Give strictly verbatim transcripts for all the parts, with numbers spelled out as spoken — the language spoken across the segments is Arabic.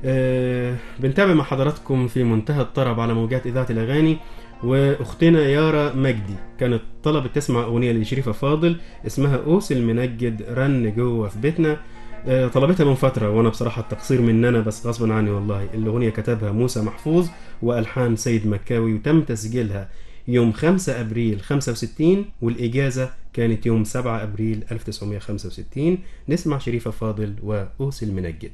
أه بنتابع مع حضراتكم في منتهى الطرب على موجات إذاعة الأغاني. وأختنا يارا مجدي كانت طلبت تسمع أغنية لشريفة فاضل اسمها قوس المنجد رن جوه في بيتنا. أه طلبتها من فترة وأنا بصراحة التقصير مننا بس غصبا عني والله. الأغنية كتبها موسى محفوظ وألحان سيد مكاوي وتم تسجيلها يوم خمسة أبريل خمسة وستين والإجازة كانت يوم سبعة أبريل ألف وتسعمائة وخمسة وستين. نسمع شريفة فاضل وقوس المنجد.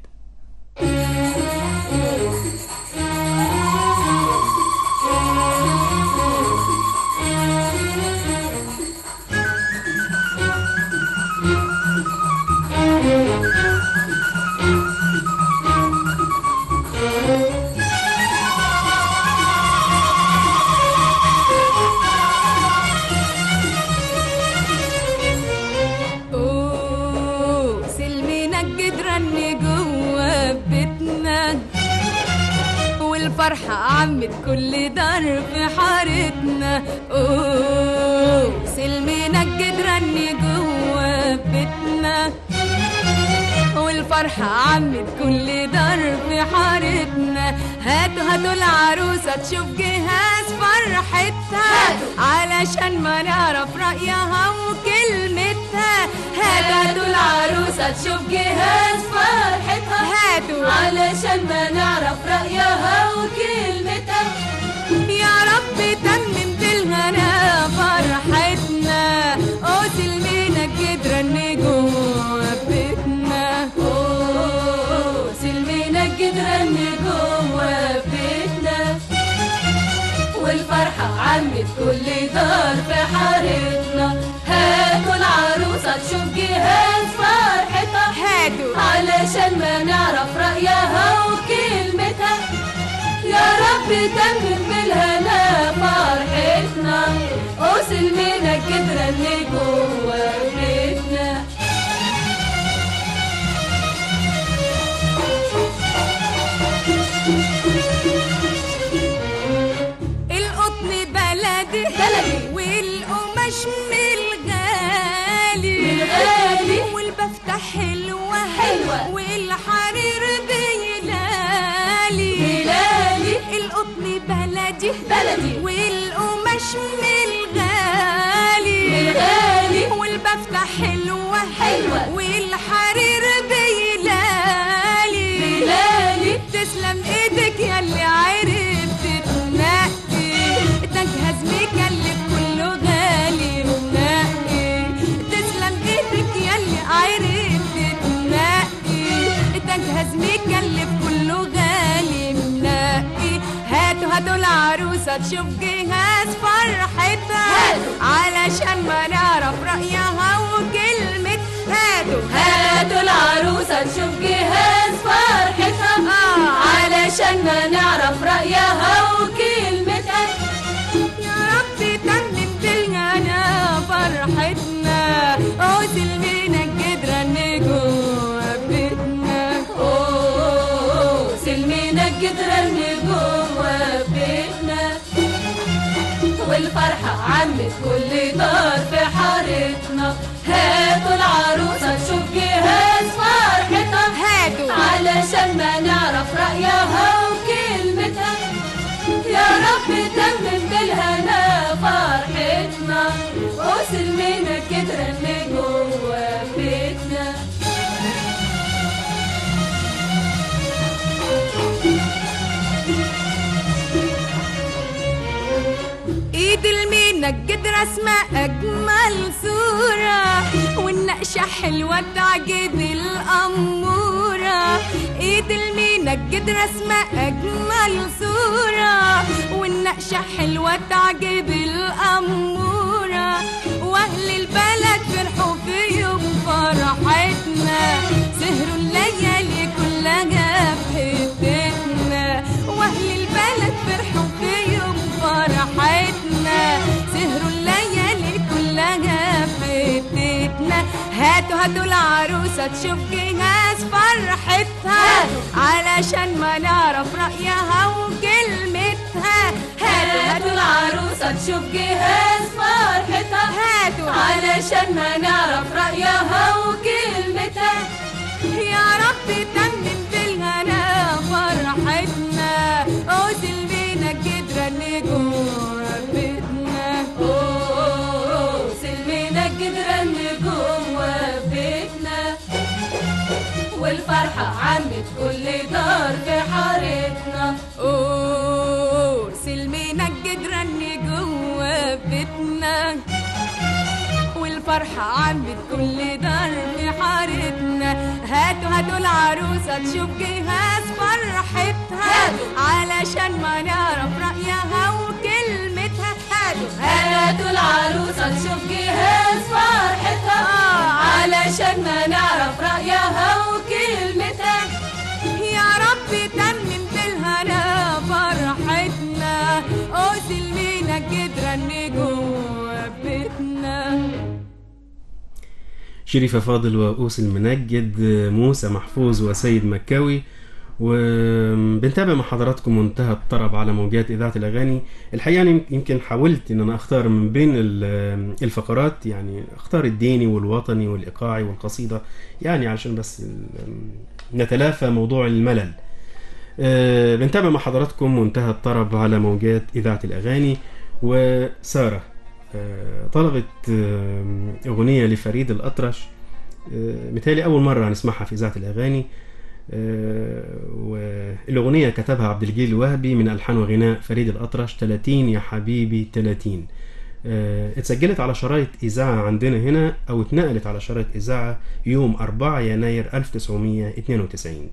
والفرحة عمت كل دار في حارتنا. اوه سلمي نجد رني جوا بيتنا والفرحة عمت كل دار في حارتنا. هاتوا هاتوا العروسة تشوف جهاز فرحتها علشان ما نعرف رأيها وكلمتها. هاتوا هاتوا العروسة تشوف جهاز فرحتها هاتوا علشان ما نعرف رأيها وكلمتها. يا رب تمم بالهنا فرحتنا. او سلمينا الجدران جوا بيتنا. اوه سلمينا الجدران جوا بيتنا والفرحة عمت كل دار في حارتنا. هاتوا العروسة تشوف جهاز فرحتها هاتوا علشان ما نعرف رأيها وكلمتها. يا رب تمم بالهنا فرحتنا. وسلمينا الجدران جوا بيتنا. القطن بلدي بلدي والقماش من الغالي الغالي والبفتة حلوة حلوة والحرير بيلالي بيلالي. القطن بلدي بلدي والقماش من الغالي الغالي والبفتة حلوة حلوة والحرير بيلالي بيلالي. تسلم ايدك ياللي عرفت تنقي تجهز مكلف كله غالي منقي. تسلم ايدك ياللي عرفت تنقي تجهز مكلف كله غالي منقي. هاتوا هاتوا العروسة تشوف جهاز فرحتها علشان ما نعرف رأيها وكلمة. هاتوا هاتوا العروسة تشوف جهاز فرحتها آه علشان ما نعرف رأيها وكلمتها. يا رب تمم بالهنا فرحتنا. او سلمينا الجدران جوا بيتنا. اوه سلمينا الجدران جوا بيتنا والفرحة عمت كل دار في حارتنا. هاتوا العروسة تشوف جهاز فرحتها هاتوا علشان ما نعرف رأيها وكلمتها. يا رب تمم بالهنا فرحتنا. وسلمينا الجدران جوا بيتنا. ايد المنجد رسمة اجمل صورة والنقشة حلوة تعجب الامورة. ايد المنجد رسمة اجمل صورة والنقشة حلوة تعجب الامورة. واهل البلد فرحوا في يوم فرحتنا سهروا الليالي كلها في حتتنا. واهل البلد فرحوا في يوم فرحتنا سهروا الليالي كلها في حتتنا. هاتوا هاتوا العروسة تشوف جهاز فرحتها علشان ما نعرف رأيها وكلمتها. هاتوا هاتوا العروسة تشوف جهاز فرحتها هاتوا علشان ما نعرف رأيها وكلمتها. يا رب تمم بالهنا عمت كل دار في حارتنا. اوه سلمي نجد رني جوا بيتنا، والفرحة عمت كل دار في حارتنا. هاتوا هاتوا العروسة تشوف جهاز فرحتها، علشان ما نعرف رأيها وكلمتها. هاتوا هاتوا العروسة تشوف جهاز فرحتها، علشان ما نعرف رأيها وكلمتها. يا رب تمم بالهنا فرحتنا، او سلمينا جدران جوا بيتنا. شريفة فاضل وأوس المنجد، موسى محفوظ وسيد مكاوي. وبنتابع مع حضراتكم منتهى الطرب على موجات إذاعة الأغاني. الحقيقة يعني يمكن حاولت إن أنا أختار من بين الفقرات، يعني أختار الديني والوطني والإيقاعي والقصيدة، يعني علشان بس نتلافى موضوع الملل. بنتابع مع حضراتكم منتهى الطرب على موجات إذاعة الأغاني. وسارة طلبت أغنية لفريد الأطرش، متهيألي أول مرة هنسمعها في إذاعة الأغاني. والأغنية كتبها عبد الجليل الوهبي من ألحان وغناء فريد الأطرش. تلاتين يا حبيبي تلاتين اتسجلت على شرايط إذاعة عندنا هنا، أو اتنقلت على شرايط إذاعة يوم أربعة يناير ألف وتسعمية اتنين وتسعين.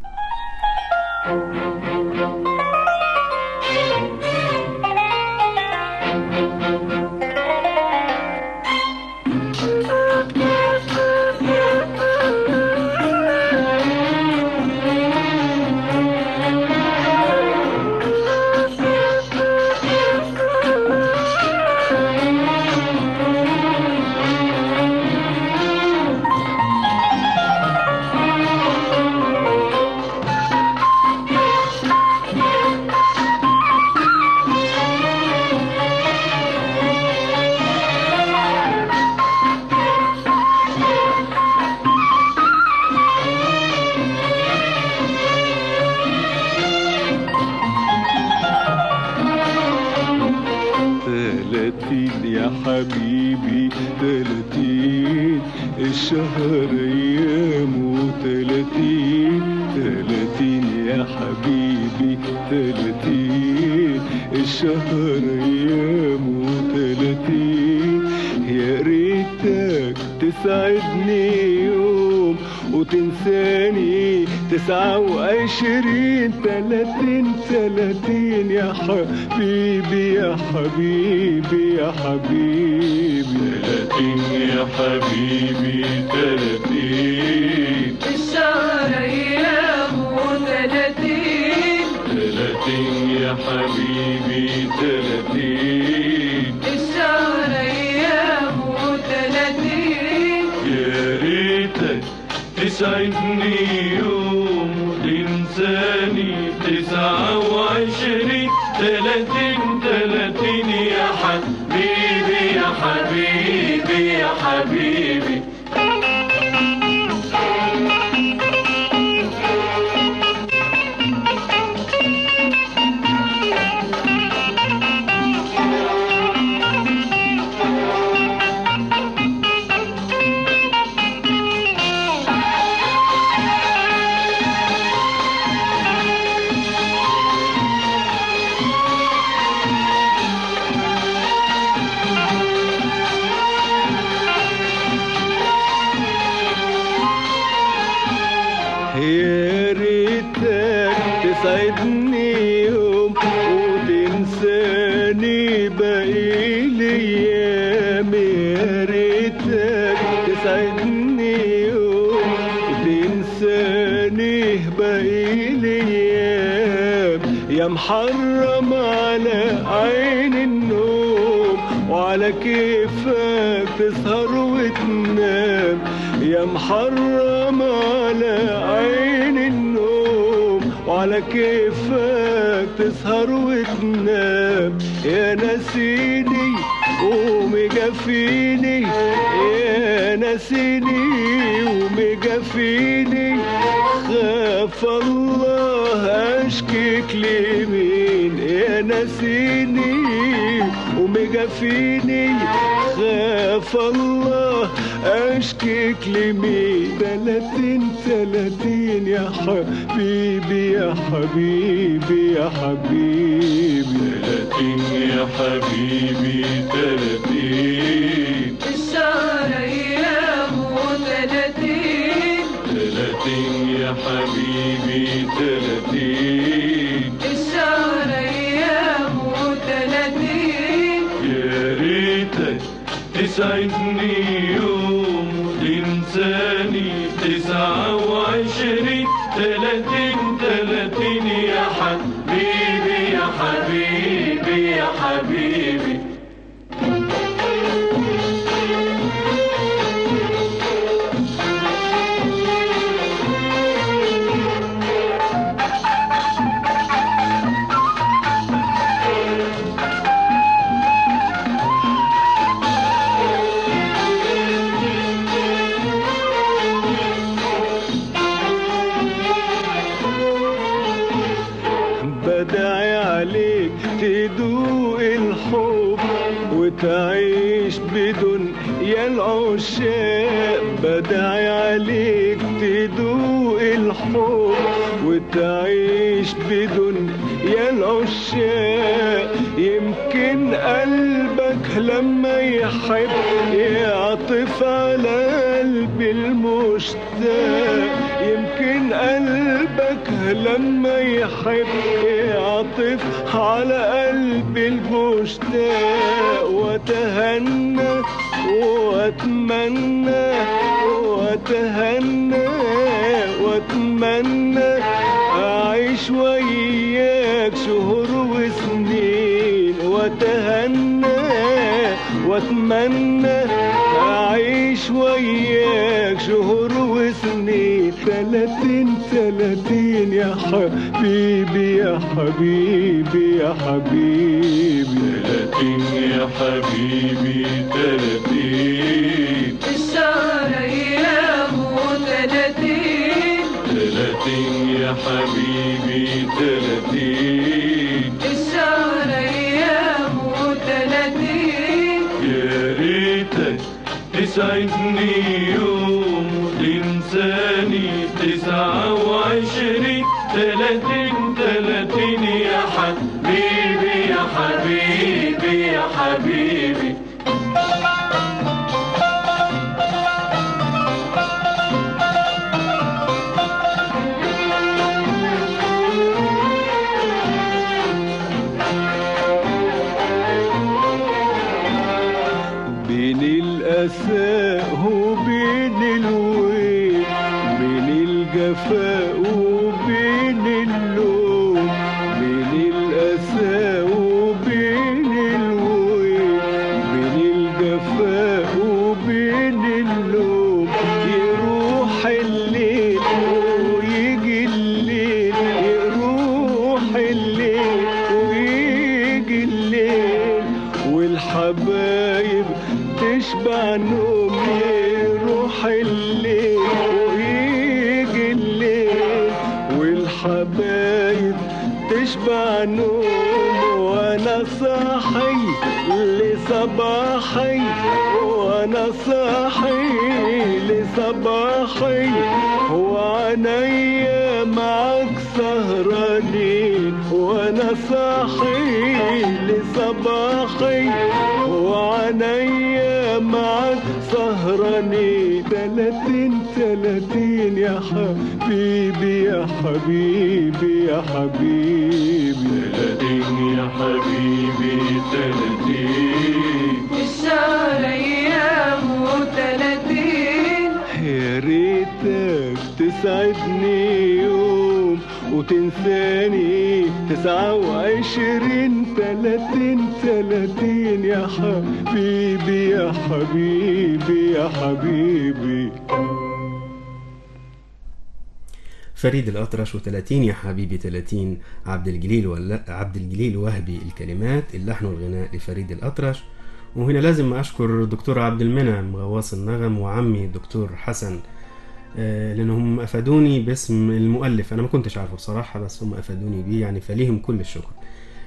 حبيبي تلاتين الشهر ايامه تلاتين تلاتين يا حبيبي تلاتين الشهر ايامه تلاتين. يا ريتك تسعدني يوم وتنساني تسعة وعشرين. تلاتين تلاتين يا حبيبي يا حبيبي يا حبيبي تلاتين يا حبيبي تلاتين الشهر ايامه تلاتين تلاتين يا حبيبي تلاتين الشهر ايامه تلاتين. يا ريتك تسعدني يوم وتنساني تسعة وعشرين. تلاتين تلاتين يا حبيبي يا حبيبي يا حبيبي. يا ريتك تسعدني يوم وتنساني باقي الايام. يا ريتك تسعدني يوم وتنساني باقي الايام. يا محرم على عين النوم وعلى كيفك تسهر وتنام. يا محرم على عين النوم وعلى كيفك تسهر وتنام. يا ناسيني ومجفيني يا ناسيني ومجفيني. خاف الله اشكيك لمين. يا ناسيني ومجفيني خاف الله اشكيك لمين؟ تلاتين تلاتين يا حبيبي يا حبيبي يا حبيبي، تلاتين يا حبيبي تلاتين، الشهر أيامه تلاتين، تلاتين يا حبيبي تلاتين، الشهر أيامه تلاتين. يا ريتك تسعدني يوم وتنساني تسعة وعشرين، تلاتين تلاتين يا حبيبي يا حبيبي يا حبيبي. بدعي عليك تدوق الحب وتعيش بدون يا العشاق، بدعي عليك تدوق الحب وتعيش بدون يا العشاق. يمكن قلبك لما يحب يعطف على قلبي المشتاق، يمكن قلبك لما يحب يعطف على قلبي المشتاق. واتهنى واتمنى واتهنى واتمنى اعيش وياك شهور وسنين، واتهنى واتمنى اعيش وياك شهور وسنين. تلاتين تلاتين يا حبيبي يا حبيبي يا حبيبي، تلاتين يا حبيبي تلاتين، الشهر أيامه تلاتين، تلاتين يا حبيبي تلاتين، الشهر أيامه تلاتين. يا ريتك تسعدني يوم وتنساني تسعة وعشرين، تلاتين تلاتين يا حبيبي يا حبيبي يا حبيبي. بين الأساء وبين الويل، بين الجفاء وبين اللوم، بين الأساء وبين الويل، بين الجفاء وبين اللوم. يروح الليل ويجي الليل، يروح الليل ويجي الليل، والحبايب تشبع نوم. يروح الليل ويجي الليل، والحبايب تشبع نوم. وانا صاحي لصباحي، وانا صاحي لصباحي، وعينيا معك سهرانين. وانا صاحي لصباحي وعينيا معك سهرانين. تلاتين تلاتين يا حبيبي يا حبيبي يا حبيبي، تلاتين يا حبيبي تلاتين، الشهر أيامه تلاتين، يا ريتك تسعدني يوم وتنساني تسعة وعشرين. تلاتين تلاتين يا حبيبي يا حبيبي يا حبيبي. فريد الأطرش وتلاتين يا حبيبي تلاتين، عبد الجليل ولا عبد الجليل وهبي الكلمات، اللحن والغناء لفريد الأطرش. وهنا لازم أشكر الدكتور عبد المنعم غواص النغم وعمي الدكتور حسن، لأنهم أفادوني باسم المؤلف، أنا ما كنتش عارفه بصراحة بس هم أفادوني بيه يعني، فليهم كل الشكر.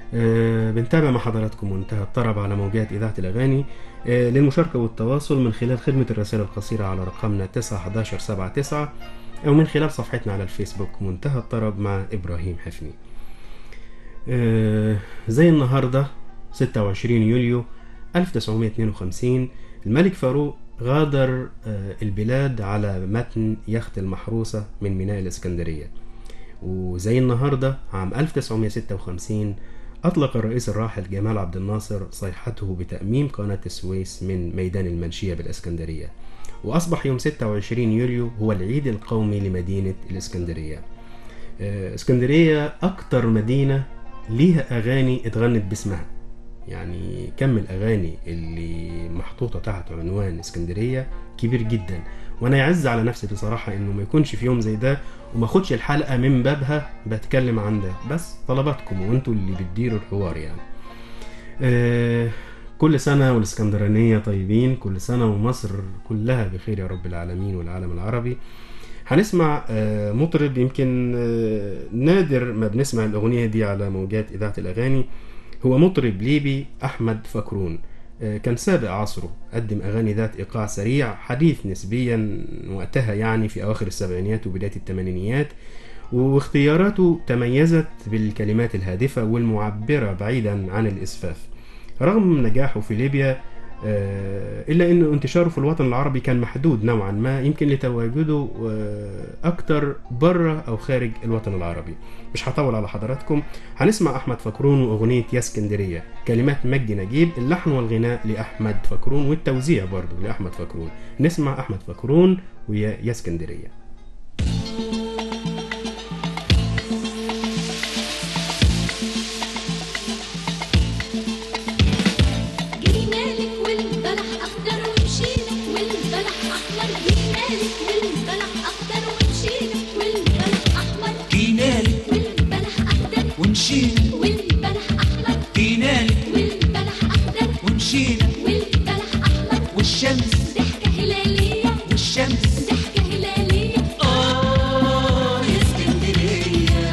آه، بنتابع مع حضراتكم منتهى الطرب على موجات إذاعة الأغاني. آه، للمشاركة والتواصل من خلال خدمة الرسائل القصيرة على رقمنا تسعة حداشر سبعة تسعة أو من خلال صفحتنا على الفيسبوك منتهى الطرب مع إبراهيم حفني. آه، زي النهاردة ستة وعشرين يوليو ألف وتسعمائة واثنين وخمسين الملك فاروق غادر آه، البلاد على متن يخت المحروسة من ميناء الإسكندرية. وزي النهاردة عام ألف وتسعمائة وستة وخمسين أطلق الرئيس الراحل جمال عبد الناصر صيحته بتأميم قناة السويس من ميدان المنشية بالإسكندرية، وأصبح يوم ستة وعشرين يوليو هو العيد القومي لمدينة الإسكندرية. آه، إسكندرية أكتر مدينة ليها أغاني اتغنت باسمها، يعني كم الأغاني اللي محطوطة تحت عنوان اسكندرية كبير جدا، وأنا يعز على نفسي بصراحة إنه ما يكونش في يوم زي ده وما خدش الحلقة من بابها بتكلم عن ده، بس طلباتكم وانتوا اللي بتديروا الحوار يعني. آه كل سنة والاسكندرانية طيبين، كل سنة ومصر كلها بخير يا رب العالمين والعالم العربي. هنسمع آه مطرب يمكن آه نادر ما بنسمع الأغنية دي على موجات إذاعة الأغاني، هو مطرب ليبي أحمد فكرون. كان سابق عصره، قدم أغاني ذات إيقاع سريع حديث نسبيا وقتها يعني في أواخر السبعينيات وبداية الثمانينيات، واختياراته تميزت بالكلمات الهادفة والمعبرة بعيدا عن الإسفاف. رغم نجاحه في ليبيا إلا أن انتشاره في الوطن العربي كان محدود نوعا ما، يمكن لتواجده أكتر برا أو خارج الوطن العربي. مش هطول على حضراتكم، هنسمع أحمد فكرون وأغنية يا اسكندرية، كلمات مجدي نجيب، اللحن والغناء لأحمد فكرون والتوزيع برضو لأحمد فكرون. نسمع أحمد فكرون ويا يا اسكندرية. ونشينا والبلح أحمر، جينالك والبلح أخضر ونشينا والبلح أحمر، والشمس ضحكة هلالية والشمس ضحكة هلالية. آه يا اسكندرية،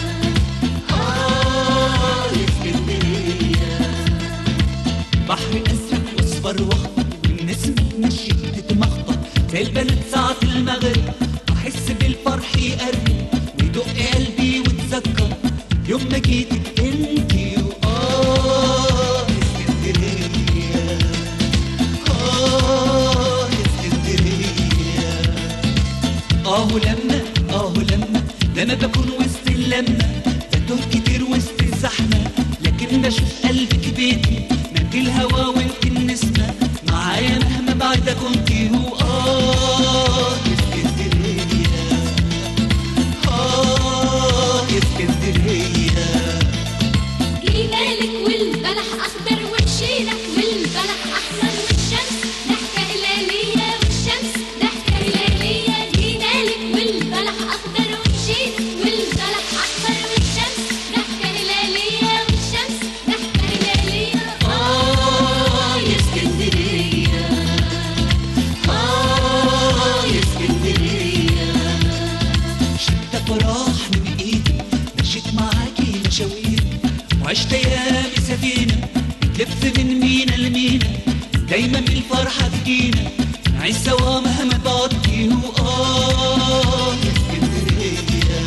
آه يا اسكندرية، بحر أزرق وأصفر وأخضر والنسمة ماشية بتتمخضر زي البلد ساعة المغرب، أحس بالفرح يقرب ويدق قلبي وتذكر يوم ما جيتك انتي وآه يا اسكندرية، آه يا اسكندرية. آه لما آه لما لما بكون وسط اللمة بتوه كتير وسط الزحمة، لكن بشوف قلبك بيتي مد الهوا وانت النسمة معايا مهما بعد كنتي وآه يا اسكندرية، آه يا اسكندرية. جينالك والبلح أخضر ومشينا والبلح أحمر، والشمس ضحكة هلالية والشمس ضحكة هلالية. جينالك والبلح أخضر ومشينا والبلح أحمر، والشمس ضحكة هلالية والشمس ضحكة هلالية. آه يا اسكندرية، آه يا اسكندرية. شدة فراح من إيدي مشيت معاكي مشاوير وعشت ايامي سفينة تلف من مينا لمينا، دايما بالفرحة تجينا نعيش سوا مهما تقضي. وآه يا اسكندرية،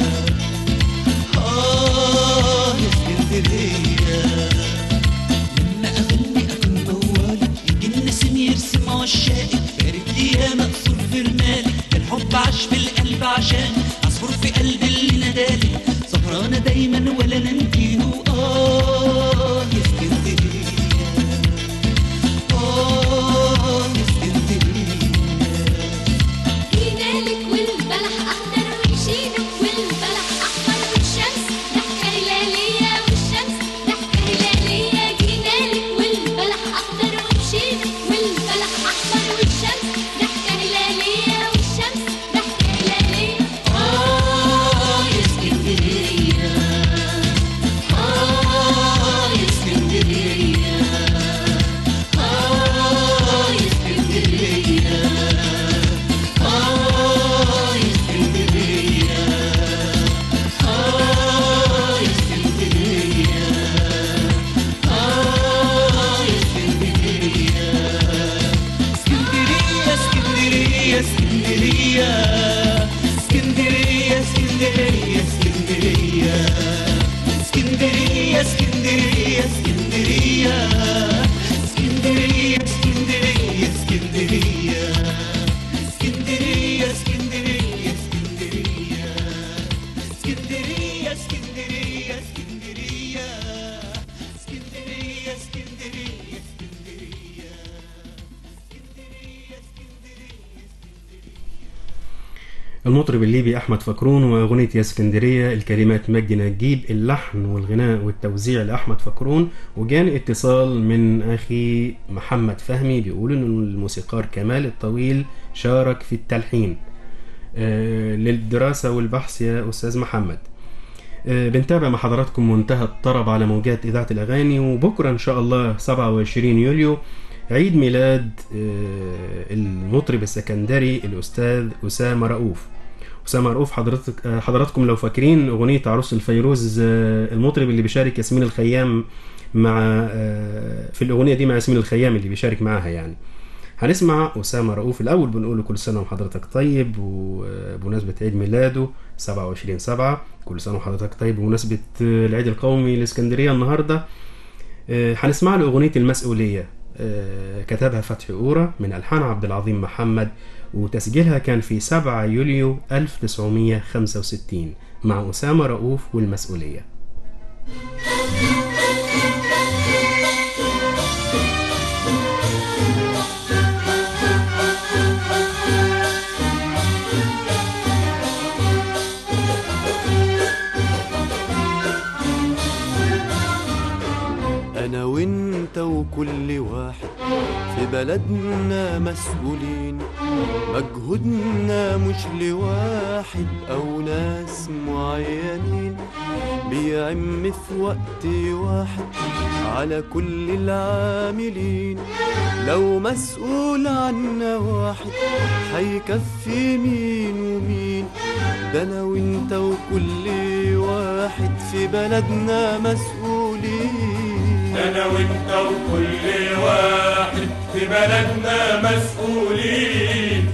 آه يا اسكندرية. لما أغني أكون موالي يجي النسيم يرسم عشاقي، بارد لي يا مقصور في رمالي، الحب عاش في القلب عشان عصفور في قلبي اللي نادالي، سهرانة دايما ولا ننتهي. آه يا اسكندرية، آه يا اسكندرية. جينالك والبلح أخضر ومشينا والبلح أحمر، والشمس ضحكة هلالية والشمس ضحكة هلالية. جينالك والبلح أخضر ومشينا والبلح أحمر، والشمس ضحكة هلالية والشمس ضحكة هلالية. آه يا اسكندرية، اسكندرية اسكندرية اسكندرية اسكندرية اسكندرية المطرب الليبي أحمد فكرون وأغنية يا اسكندرية، الكلمات مجدي نجيب، اللحن والغناء والتوزيع لأحمد فكرون. وجان اتصال من أخي محمد فهمي بيقول إن الموسيقار كمال الطويل شارك في التلحين آه للدراسة والبحث يا أستاذ محمد. آه بنتابع مع حضراتكم منتهى الطرب على موجات إذاعة الأغاني، وبكرة إن شاء الله سبعة وعشرين يوليو عيد ميلاد آه المطرب السكندري الأستاذ أسامة رؤوف. أسامة رؤوف حضرتك حضراتكم لو فاكرين أغنية عروس الفيروز، المطرب اللي بيشارك ياسمين الخيام مع في الأغنية دي، مع ياسمين الخيام اللي بيشارك معاها يعني. هنسمع أسامة رؤوف الأول، بنقول له كل سنة وحضرتك طيب، وبمناسبة عيد ميلاده سبعة وعشرين سبعة كل سنة وحضرتك طيب، بمناسبة العيد القومي لإسكندرية النهاردة. هنسمع له أغنية المسؤولية، كتبها فتحي أورا من ألحان عبد العظيم محمد، وتسجيلها كان في سبعة يوليو ألف وتسعمية وخمسة وستين مع أسامة رؤوف والمسؤولية. أنا وإنت وكل واحد في بلدنا مسؤولين، مجهودنا مش لواحد أو ناس معينين، بيعم في وقت واحد على كل العاملين. لو مسؤول عنا واحد هيكفي مين ومين؟ ده أنا وإنت وكل واحد في بلدنا مسؤولين. أنا وإنت وكل واحد في بلدنا مسؤولين.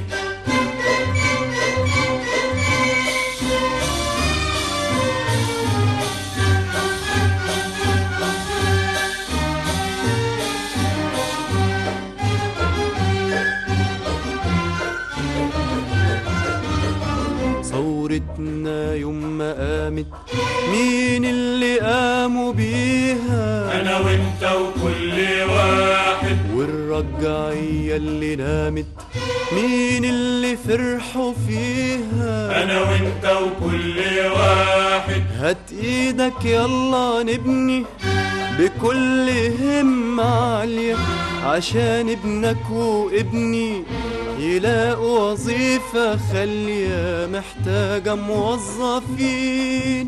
ثورتنا يوم ما قامت مين اللي قاموا بيها؟ أنا وإنت وكل واحد. والرجعية اللي نامت مين اللي فرحوا فيها؟ أنا وإنت وكل واحد. هات إيدك يلا نبني بكل همة عالية عشان ابنك وابني يلاقوا وظيفة خالية محتاجة موظفين،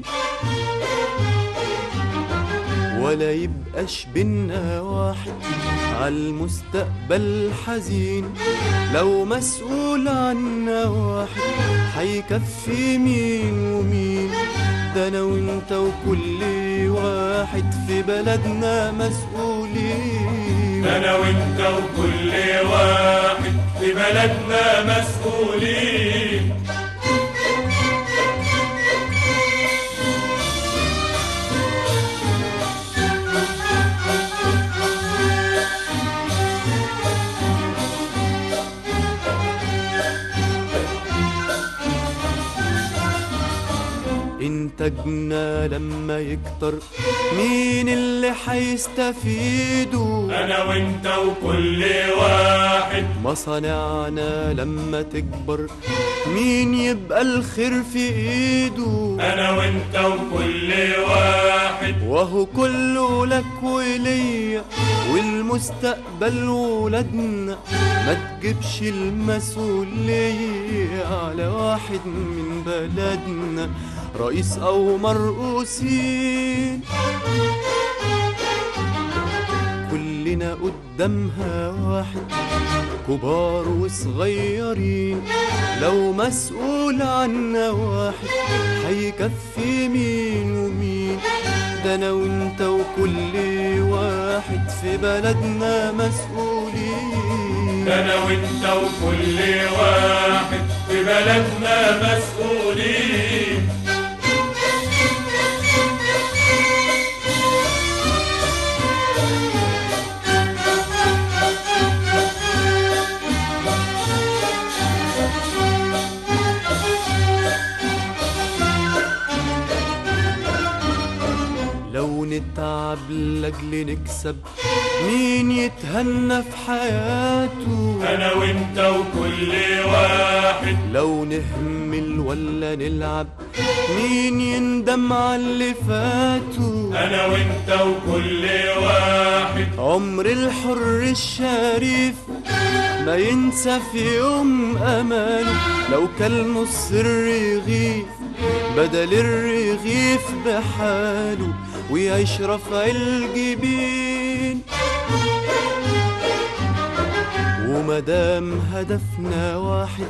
ولا يبقاش بينا واحد عالمستقبل حزين. لو مسؤول عنا واحد هيكفي مين ومين؟ ده أنا وإنت وكل واحد في بلدنا مسؤولين. أنا وإنت وكل واحد في بلدنا مسؤولين. إنتاجنا لما يكتر مين اللي حيستفيدوا؟ أنا وإنت وكل واحد. مصانعنا لما تكبر مين يبقى الخير في إيده؟ أنا وإنت وكل واحد. وهو كله لك وليا والمستقبل ولادنا، ما تجيبش المسؤولية على واحد من بلدنا رئيس أو مرؤوسين. كلنا قدامها واحد كبار وصغيرين. لو مسؤول عنا واحد هيكفي مين ومين؟ ده أنا وإنت وكل واحد في بلدنا مسؤولين. أنا وإنت وكل واحد في بلدنا مسؤولين. نتعب لاجل نكسب، مين يتهنى في حياته؟ انا وانت وكل واحد. لو نهمل ولا نلعب، مين يندم على اللي فاته؟ انا وانت وكل واحد. عمر الحر الشريف ما ينسى في يوم اماله، لو كل نص الرغيف بدل الرغيف بحاله، ويعيش رفع الجبين. ومدام هدفنا واحد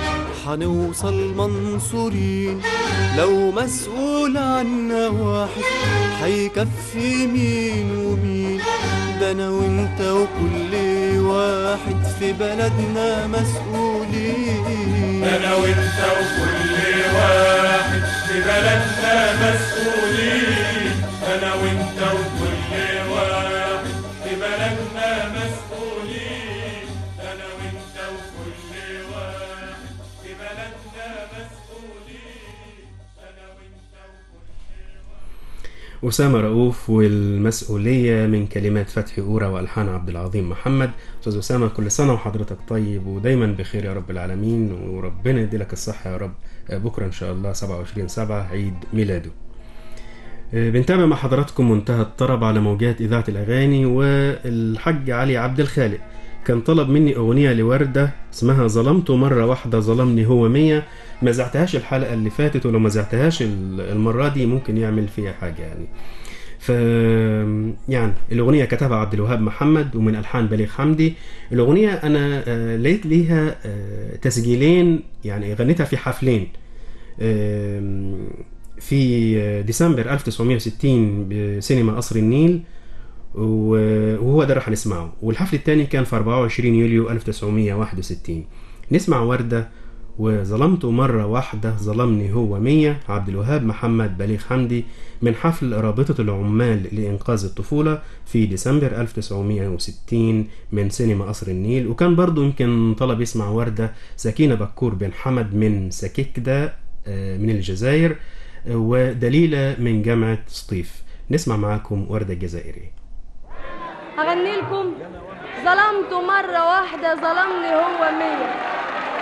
حنوصل منصورين، لو مسؤول عنا واحد حيكفي مين ومين؟ ده انا وانت وكل واحد في بلدنا مسؤولين. انا وانت وكل واحد في بلدنا مسؤولين. انا وانت وكل واحد في بلدنا مسؤولين. انا وانت وكل واحد في بلدنا مسؤولين. انا وانت وكل واحد. أسامة رؤوف والمسؤولية من كلمات فتحي أورا وألحان عبد العظيم محمد. أستاذ أسامة، كل سنة وحضرتك طيب ودايما بخير يا رب العالمين، وربنا يديلك الصحة يا رب. بكرة إن شاء الله سبعة وعشرين سبعة عيد ميلاده. بنتابع مع حضراتكم منتهى الطرب على موجات إذاعة الأغاني. والحج علي عبد الخالق كان طلب مني أغنية لوردة اسمها ظلمته مرة واحدة ظلمني هو مية. ما زعتهاش الحلقة اللي فاتت، ولو ما زعتهاش المرة دي ممكن يعمل فيها حاجة يعني. ف يعني الأغنية كتبها عبد الوهاب محمد ومن ألحان بليغ حمدي. الأغنية أنا آه، لقيت ليها آه، تسجيلين، يعني غنيتها في حفلين آه، في ديسمبر ألف وتسعمية وستين بسينما قصر النيل، وهو ده راح نسمعه. والحفل الثاني كان في أربعة وعشرين يوليو ألف وتسعمية وواحد وستين. نسمع وردة وظلمته مرة واحدة ظلمني هو مية، عبد الوهاب محمد بليغ حمدي، من حفل رابطة العمال لإنقاذ الطفولة في ديسمبر ألف وتسعمية وستين من سينما قصر النيل. وكان برضو يمكن طلب يسمع وردة سكينة بكور بن حمد من سكيكدا من الجزائر، ودليلة من جامعة سطيف. نسمع معاكم وردة الجزائرية. هغني لكم ظلمته مرة واحدة ظلمني هو مية،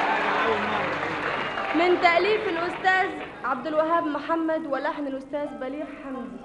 من تأليف الأستاذ عبد الوهاب محمد ولحن الأستاذ بليغ حمدي.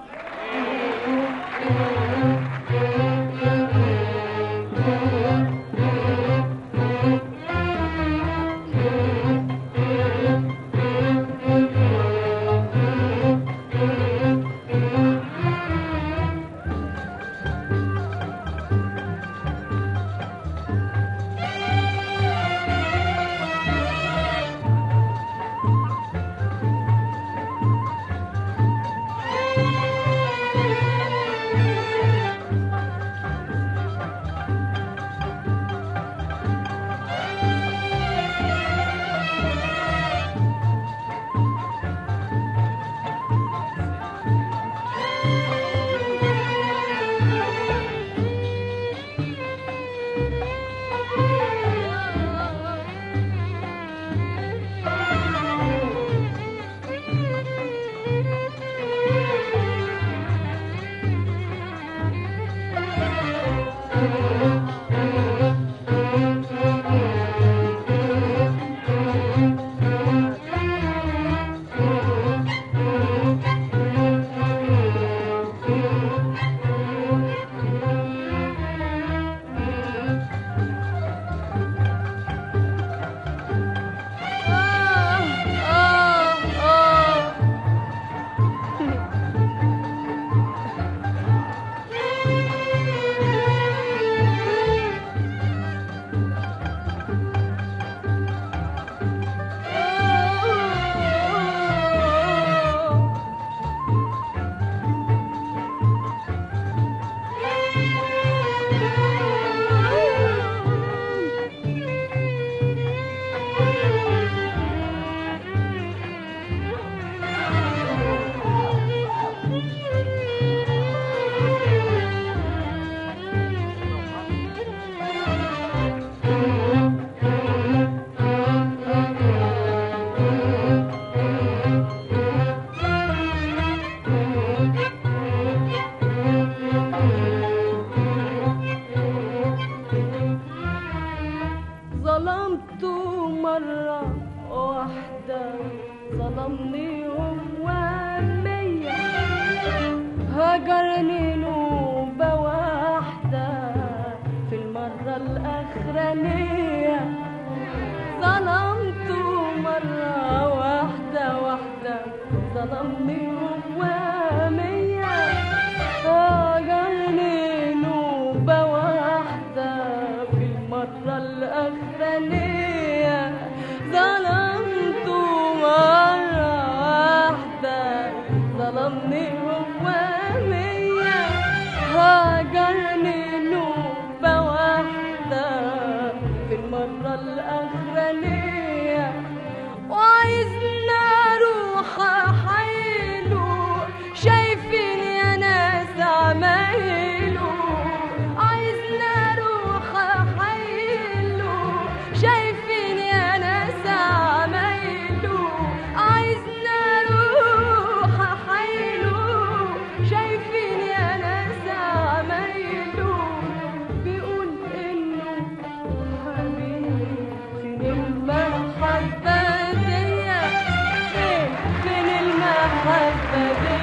الأخرانية ظلمته مرة واحدة واحدة ظلمني هو مية هاجرني نوبة واحدة في المرة الأخرانية ظلمته مرة واحدة ظلمني هو مية هاجرني نوبة واحدة في المرة الأخرانية وعايزنا أروح أحيله شايفيني يا ناس عمايله عايزنا أروح أحيله شايفيني يا ناس عمايله عايزنا أروح أحيله شايفيني يا ناس عمايله بيقول إنه حبيبي فين المحبة دي فين فين المحبة دي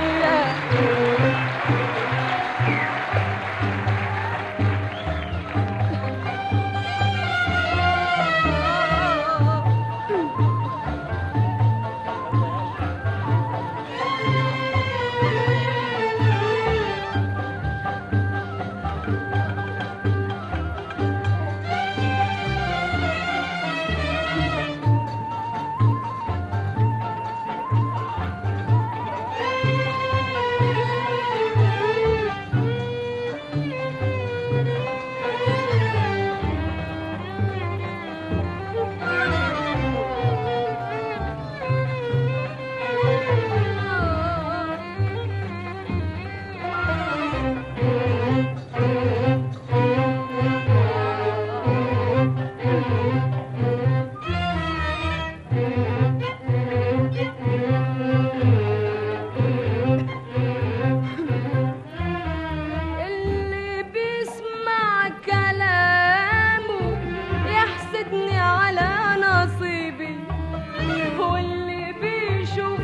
اللي بيسمع كلامه يحسدني على نصيبي واللي بيشوف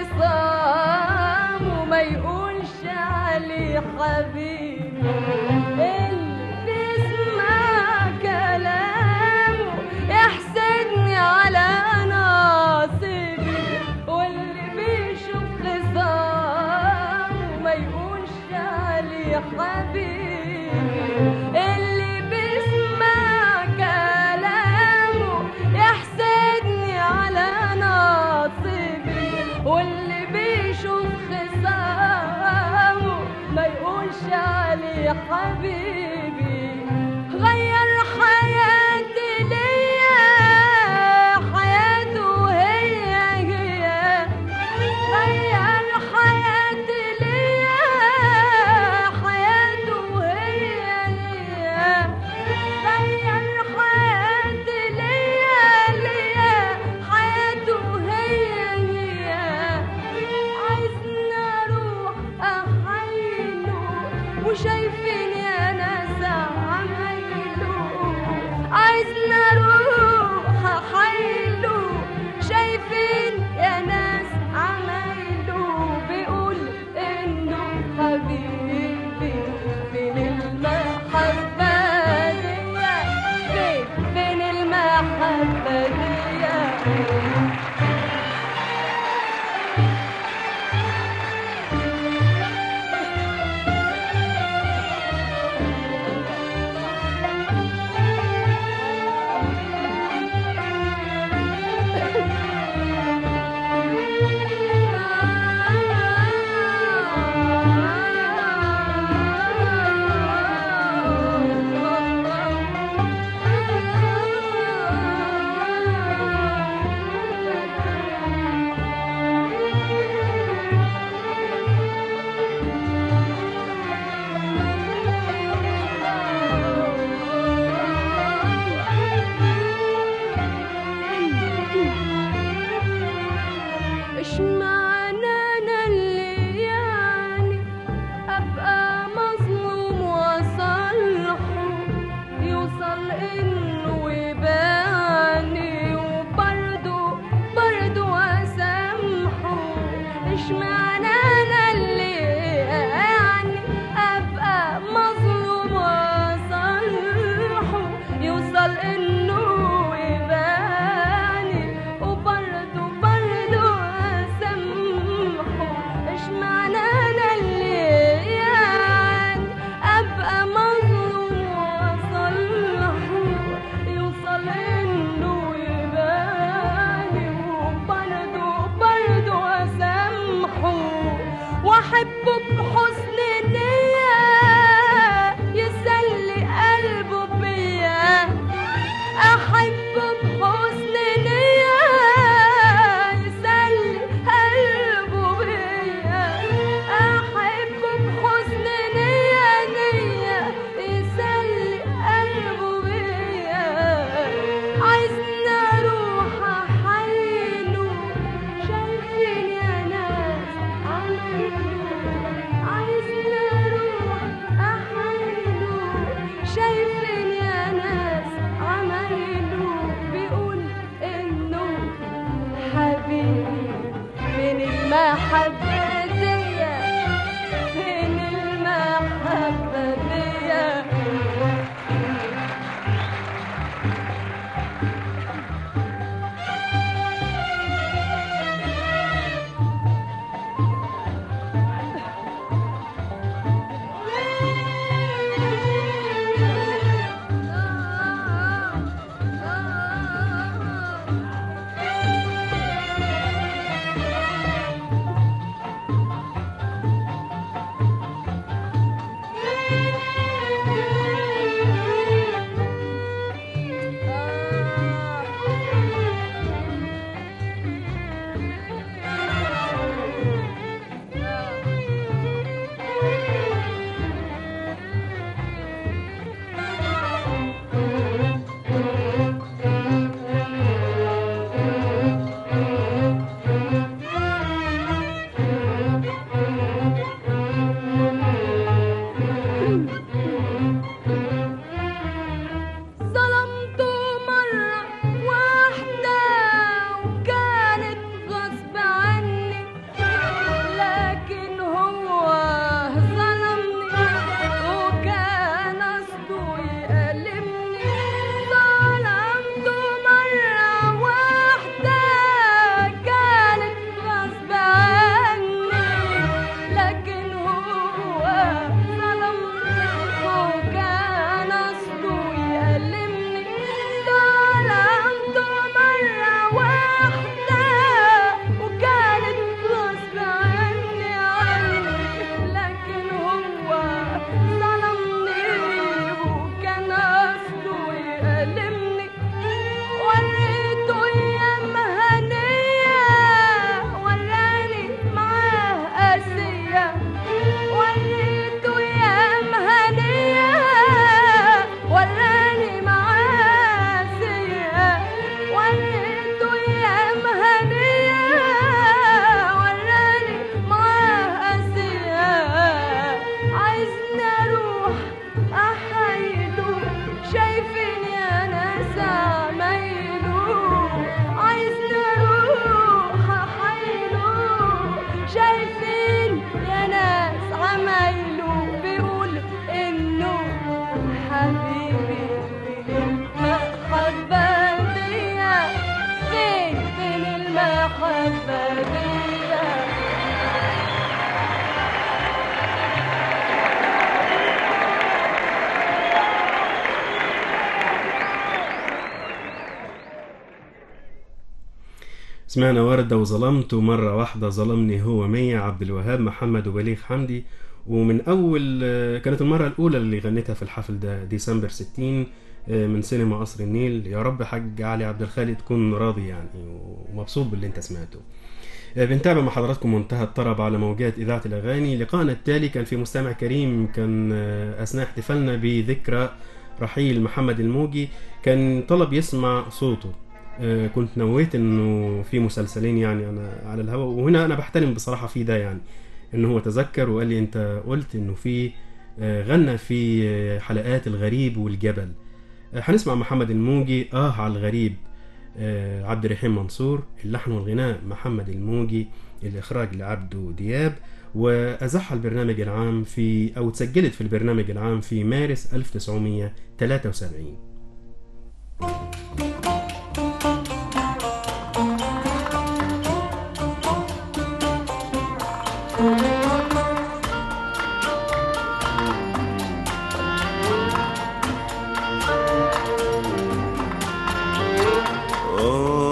خصامه ما يقولش عليه حبيبي اللي بيسمع كلامه يحسدني على نصيبي واللي بيشوف خصامه ما يقولش عليه حبيبي اللي بيسمع كلامه يحسدني على نصيبي واللي بيشوف خصامه ما يقولش عليه حبيبي غير حياتي ليا حياته هي هي غير حياتي ليا حياته هي هي غير حياتي ليا ليا حياته هي هي عايزنا أروح أحيله وشايفيني يا ناس أحبه بحسن نية يسلي قلبه بيا، أحبه بحسن نية يسلي قلبه بيا، أحبه بحسن نية نية يسلي قلبه بيا. عايزني أروح أحيله شايفين يا ناس عملوا، عايزني أروح أحيله شايفين يا ناس عملوا، بيقول إنه حبيبي فين المحبة دي، فين المحبة دي. ظلمته مرة واحدة وكانت غصب عني، لكن هو ظلمني وكان قصده يألمني. ظلمته مرة واحدة كانت غصب عني، لكن هو ظلمني وكان قصده يألمني. ظلمته مرة واحدة وكانت غصب عني عني، لكن هو ظلمني وكان قصده يألمني. وريته أيام هنية وراني معاه قاسية، وريته أيام هنية وراني معاه قاسية، وريته أيام هنية وراني معاه قاسية. عايزني أروح أحيله شايفين يا ناس عمايله، عايزني أروح أحيله شايفين يا ناس عمايله، بيقول إنه حبيبي فين المحبة دي، فين فين المحبة دي. سمعنا وردة وظلمته مرة واحدة ظلمني هو مية، عبد الوهاب محمد وبليغ حمدي. ومن أول كانت المرة الأولى اللي غنيتها في الحفل ده ديسمبر ستين من سينما قصر النيل. يا رب حاج علي عبد الخالق تكون راضي يعني ومبسوط باللي انت سمعته. بنتابع مع حضراتكم منتهى الطرب على موجات إذاعة الأغاني. لقاءنا التالي كان في مستمع كريم، كان أثناء احتفالنا بذكرى رحيل محمد الموجي، كان طلب يسمع صوته. كنت نويت انه في مسلسلين يعني انا على الهواء، وهنا انا بحترم بصراحة في ده يعني انه هو تذكر وقال لي انت قلت انه في غنى في حلقات الغريب والجبل. هنسمع محمد الموجي اه على الغريب، عبد الرحيم منصور، اللحن والغناء محمد الموجي، الاخراج لعبده دياب، وازحها البرنامج العام في او تسجلت في البرنامج العام في مارس ألف وتسعمية وثلاثة وسبعين.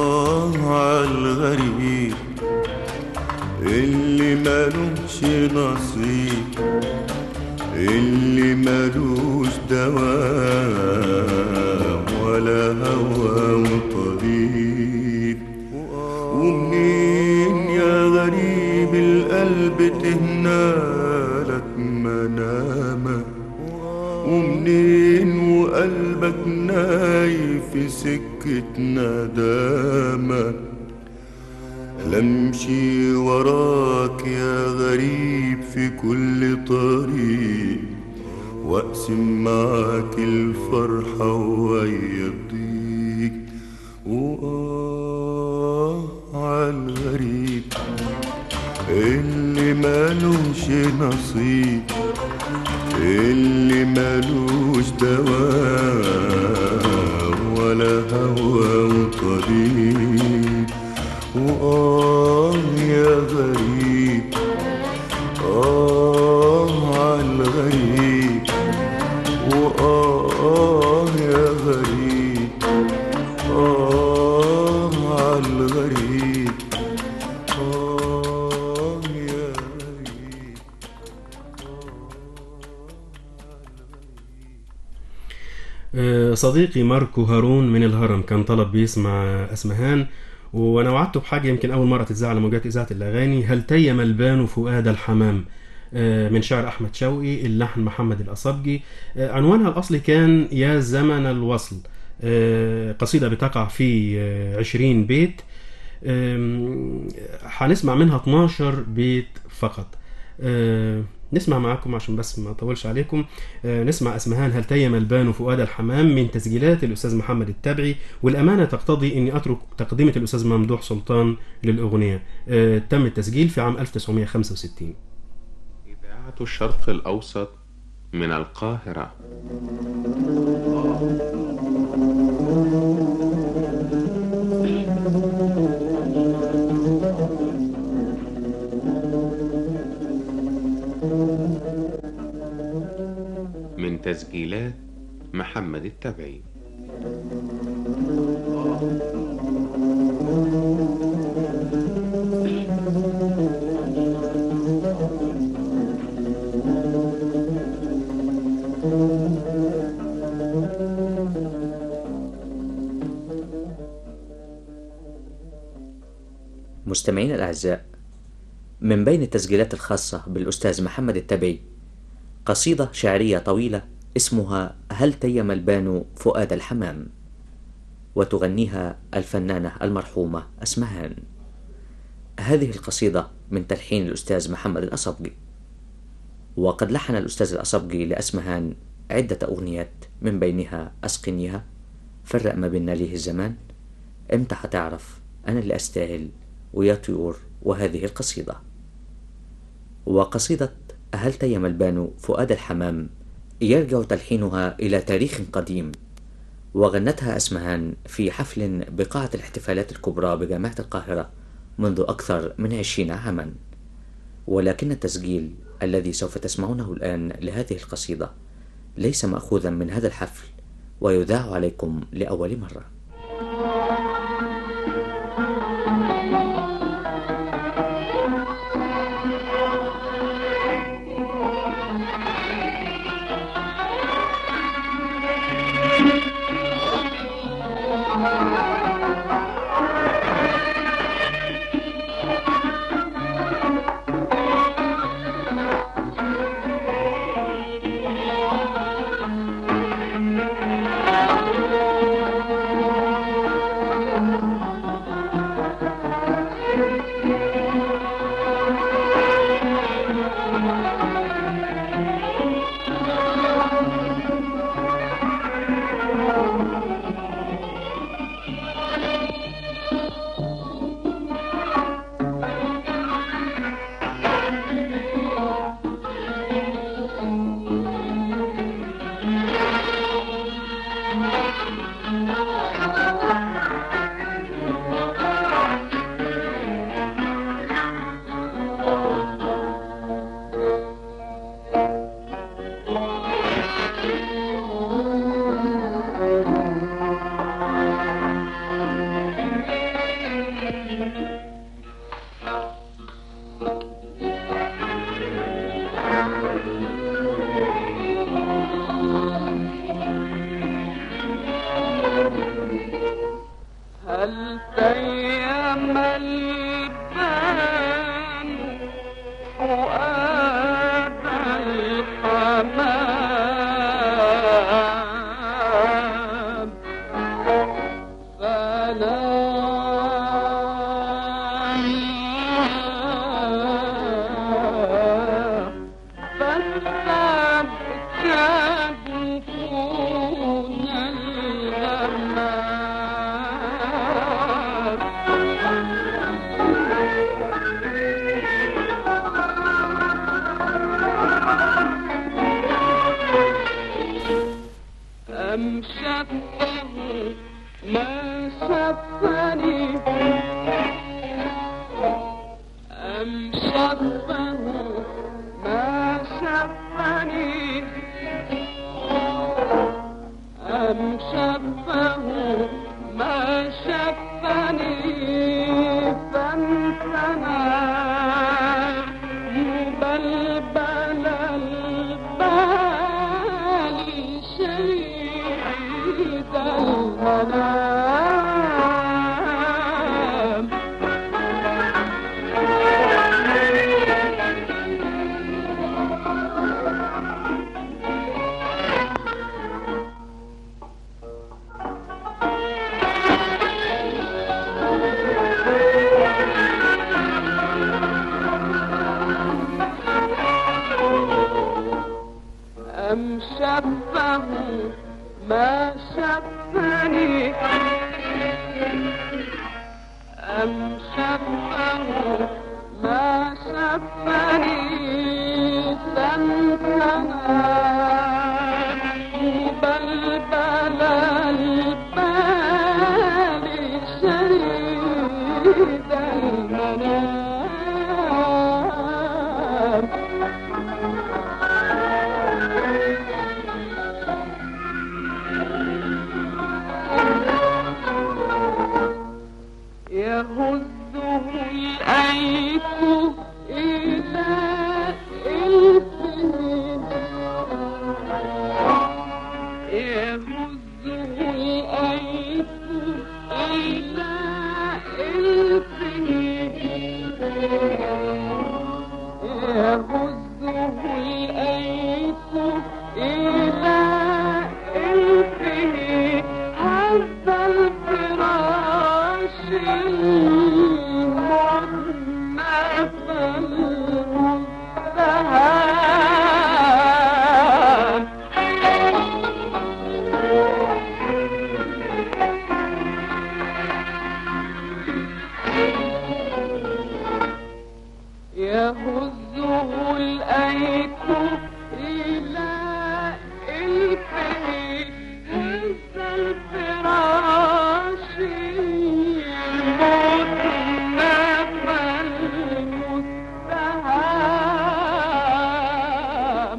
اللي مالوش نصيب اللي ملوش دواء ولا هوى وطبيب. ومنين يا غريب القلب تهنالك منامك، ومنين وقلبك نايف في سكة ندامك، لمشي وراك يا غريب في كل طريق، واقسم معاك الفرحة ويا الضيق. وآه عالغريب اللي مالوش نصيب، اللي مالوش دواء ولا هوى وطبيب. وآه يا غريب، آه عالغريب، وآه يا غريب، آه عالغريب، آه يا غريب. صديقي ماركو هارون من الهرم كان طلب بيسمع أسمهان، وانا وعدته بحاجه يمكن اول مره تتذاع على موجات اذاعه الاغاني. هل تيم البان فؤاد الحمام، من شعر احمد شوقي، اللحن محمد الاصبجي. عنوانها الاصلي كان يا زمن الوصل. قصيده بتقع في عشرين بيت، هنسمع منها اتناشر بيت فقط. نسمع معاكم عشان بس ما اطولش عليكم. نسمع أسمهان هل تيم البان فؤاد الحمام من تسجيلات الأستاذ محمد التبعي، والأمانة تقتضي أني أترك تقديمة الأستاذ ممدوح سلطان للأغنية. تم التسجيل في عام ألف وتسعمائة وخمسة وستين. إذاعة الشرق الأوسط من القاهرة. من تسجيلات محمد التبعي. مستمعين الأعزاء، من بين التسجيلات الخاصة بالأستاذ محمد التبعي قصيدة شعرية طويلة اسمها هل تيم البان فؤاد الحمام، وتغنيها الفنانة المرحومة أسمهان. هذه القصيدة من تلحين الأستاذ محمد الأصبجي، وقد لحن الأستاذ الأصبجي لأسمهان عدة أغنيات من بينها أسقنيها، فرق ما بيننا ليه الزمان، امتى هتعرف، أنا اللي أستاهل، ويا طيور، وهذه القصيدة. وقصيدة هل تيم البان فؤاد الحمام يرجع تلحينها إلى تاريخ قديم، وغنتها أسمهان في حفل بقاعة الاحتفالات الكبرى بجامعة القاهرة منذ أكثر من عشرين عاما. ولكن التسجيل الذي سوف تسمعونه الآن لهذه القصيدة ليس مأخوذا من هذا الحفل، ويذاع عليكم لأول مرة. هل تيم البان فؤاد الحمام فلا أم شفه ما شفني أم شفه ما شفني أم شفه ما شفني فانثنى مبلبل البال شهيد المنام أم شفه ما شفني أم شفه ما شفني فانثنى مبلبل البال شهيد المنام يهزه الأيك إلى الفنين يهزه الأيك إلى الفنين يهزه الأيك إلى الفنين هز الفراش المعنف المزدهر يهزه الأيك إلى الفنين هز الفراش المعنف المزدهر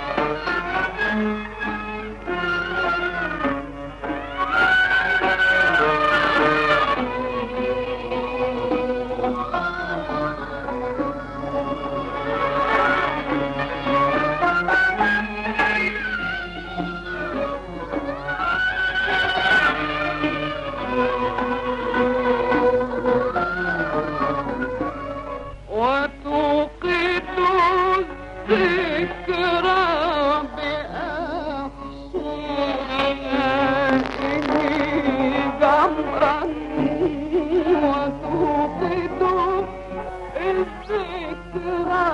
وتوقد الذكرى بأحشائه جمرا وتوقد الذكرى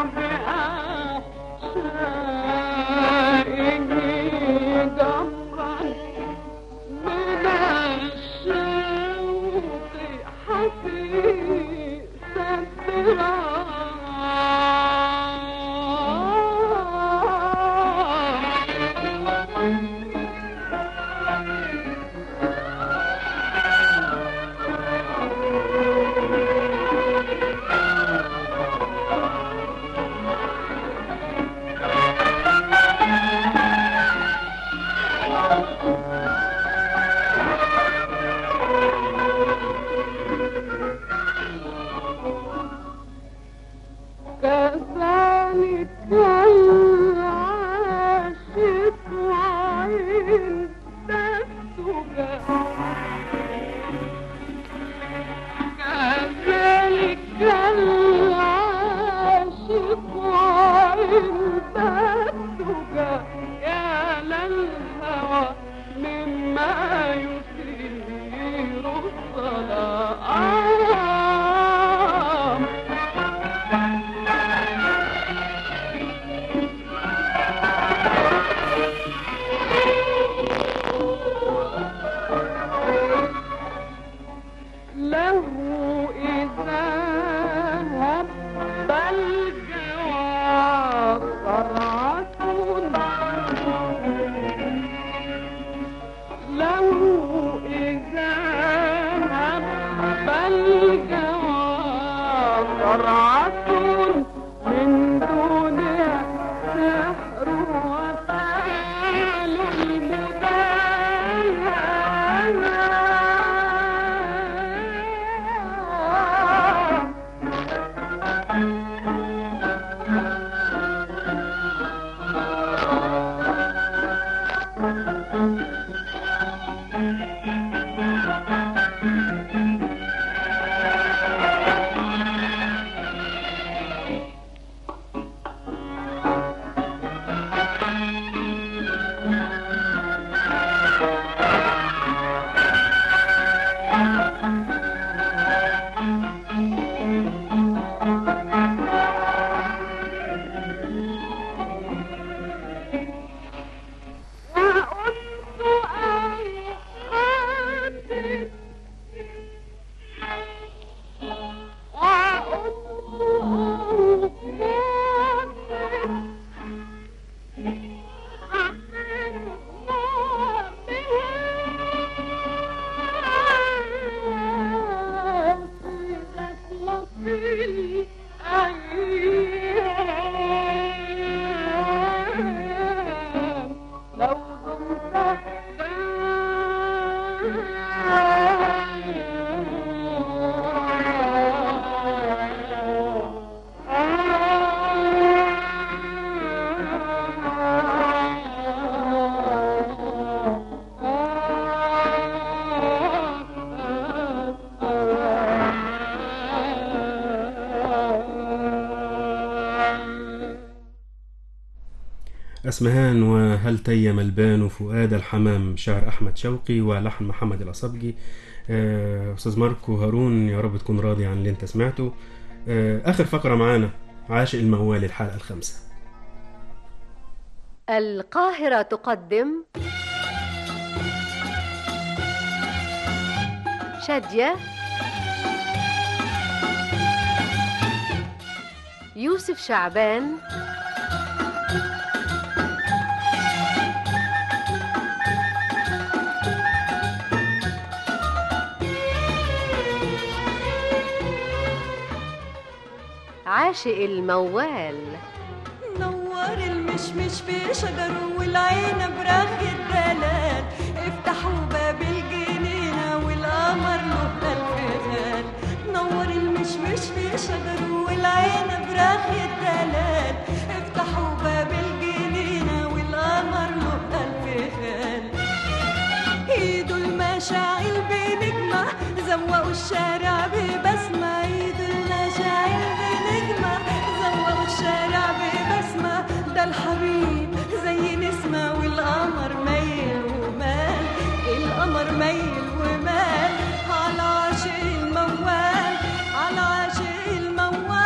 بأحشائه جمرا من الشوق حسيس الدرام أسمهان وهل تيم البان فؤاد الحمام، شعر أحمد شوقي ولحن محمد الأصبجي. أستاذ ماركو هارون، يا رب تكون راضي عن اللي أنت سمعته. آخر فقرة معانا عاشق الموال، الحلقة الخامسة. القاهرة تقدم شادية، يوسف شعبان، عاشق الموال. نور المشمش في شجره والعين براخ الدلال، افتحوا باب الجنينة والقمر له ألف خال. نور المشمش في شجره والعين براخ الدلال، افتحوا باب الجنينة والقمر له ألف خال. ايدوا المشاعل بنجمة زوقوا الشارع ببسمة، ايدوا المشاعل بنجمة زوقوا الشارع ببسمة. ده الحبيب زي نسمة والقمر ميل ومال، القمر ميل ومال على عاشق الموال، على عاشق الموال.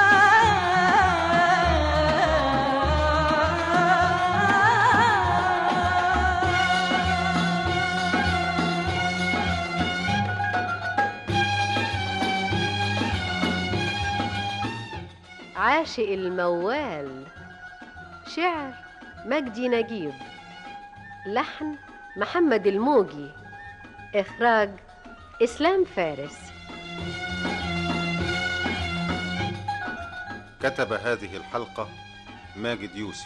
عاشق الموال، شعر مجدي نجيب، لحن محمد الموجي، إخراج إسلام فارس. كتب هذه الحلقة ماجد يوسف.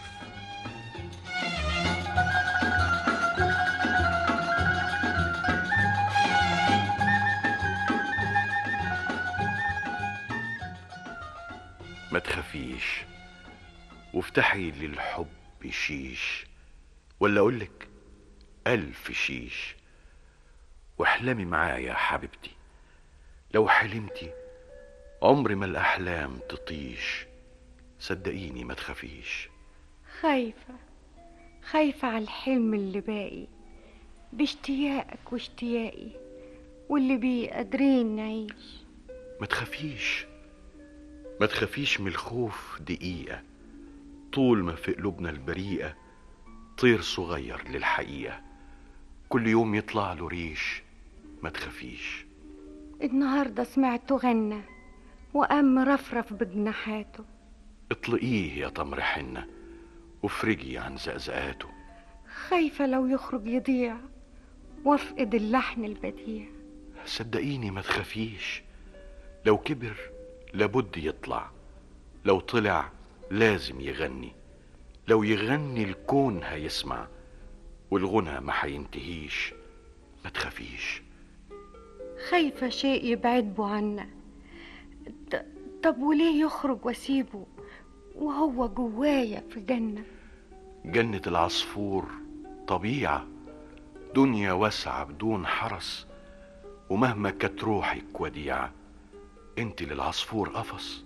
ما تخافيش وافتحي للحب شيش، ولا اقولك الف شيش، واحلمي معايا يا حبيبتي. لو حلمتي عمر ما الاحلام تطيش، صدقيني ما تخافيش. خايفة خايفة على الحلم اللي باقي، باشتياقك واشتياقي واللي بيه قادرين نعيش. ما تخافيش ما تخافيش من الخوف دقيقة، طول ما في قلوبنا البريئة طير صغير للحقيقة، كل يوم يطلع له ريش. ما تخافيش. النهاردة سمعته غنى وقام مرفرف بجناحاته، اطلقيه يا تمر حنة وافرجي عن زقزقاته. خايفة لو يخرج يضيع وافقد اللحن البديع. صدقيني ما تخافيش، لو كبر لابد يطلع، لو طلع لازم يغني، لو يغني الكون هيسمع والغنى ما هينتهيش. ما تخافيش. خايفة شيء يبعده عنا، طب وليه يخرج واسيبه وهو جوايا في جنة؟ جنة العصفور طبيعة، دنيا واسعة بدون حرس، ومهما كانت روحك وديعة انت للعصفور قفص.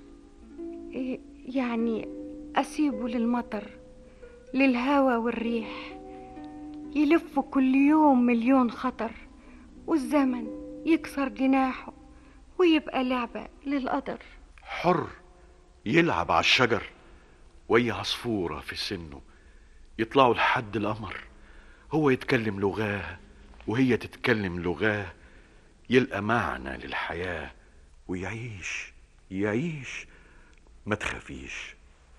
يعني اسيبه للمطر للهوا والريح، يلف كل يوم مليون خطر، والزمن يكسر جناحه ويبقى لعبة للقدر. حر يلعب على الشجر وهي عصفورة في سنه، يطلعوا لحد القمر، هو يتكلم لغاه وهي تتكلم لغاه، يلقى معنى للحياة ويعيش يعيش. ما تخافيش.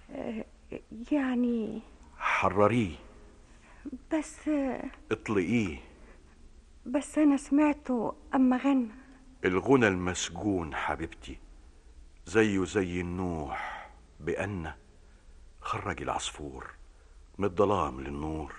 يعني حرريه بس اطلقيه. بس انا سمعته اما غنى. الغنى المسجون حبيبتي زيه زي النوح بأن خرج العصفور من الظلام للنور.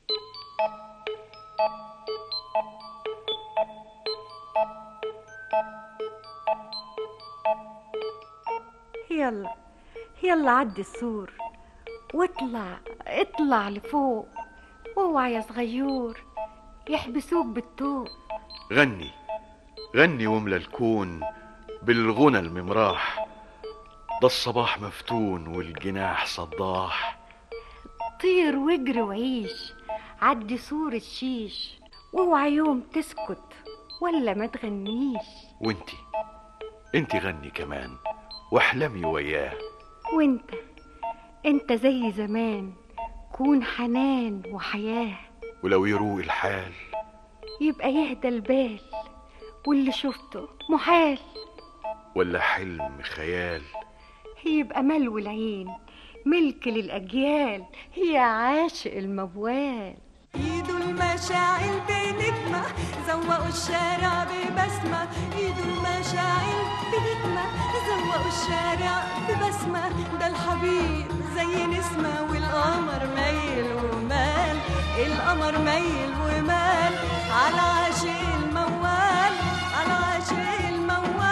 يلا يلا عدي السور واطلع اطلع لفوق، واوعى يا صغيور يحبسوك بالطوق. غني غني واملى الكون بالغنى الممراح، ده الصباح مفتون والجناح صداح. طير واجري وعيش، عدي سور الشيش، واوعى يوم تسكت ولا ما تغنيش. وانتي انتي غني كمان واحلمي وياه. وانت انت زي زمان، كون حنان وحياه. ولو يروق الحال يبقى يهدى البال، واللي شفته محال. ولا حلم خيال يبقى ملو العين، ملك للأجيال، يا عاشق الموال. ايدوا المشاعل بنجمة، زوقوا الشارع ببسمة. ايدوا المشاعل بنجمة، زوقوا الشارع ببسمة. ده الحبيب زي نسمة، والقمر ميل ومال. القمر ميل ومال على عاشق الموال، على عاشق الموال.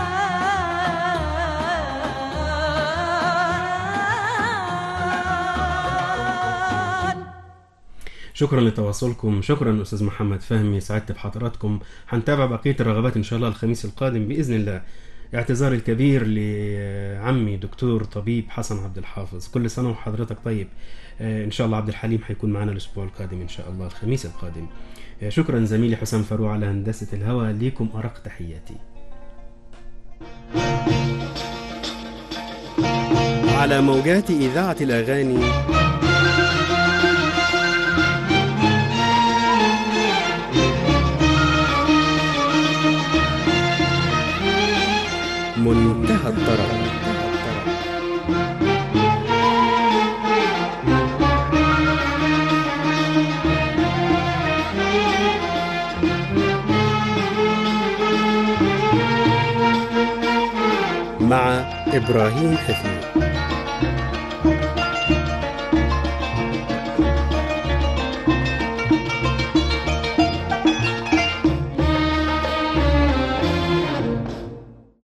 شكرا لتواصلكم، شكرا أستاذ محمد فهمي، سعدت بحضراتكم. هنتابع بقية الرغبات إن شاء الله الخميس القادم بإذن الله. اعتذاري الكبير لعمي دكتور طبيب حسن عبد الحافظ، كل سنة وحضرتك طيب. إن شاء الله عبد الحليم هيكون معنا الأسبوع القادم إن شاء الله الخميس القادم. شكرا زميلي حسام فاروق على هندسة الهواء، ليكم أرق تحياتي. على موجات إذاعة الأغاني منتهى الطرب. مع إبراهيم حفيظ.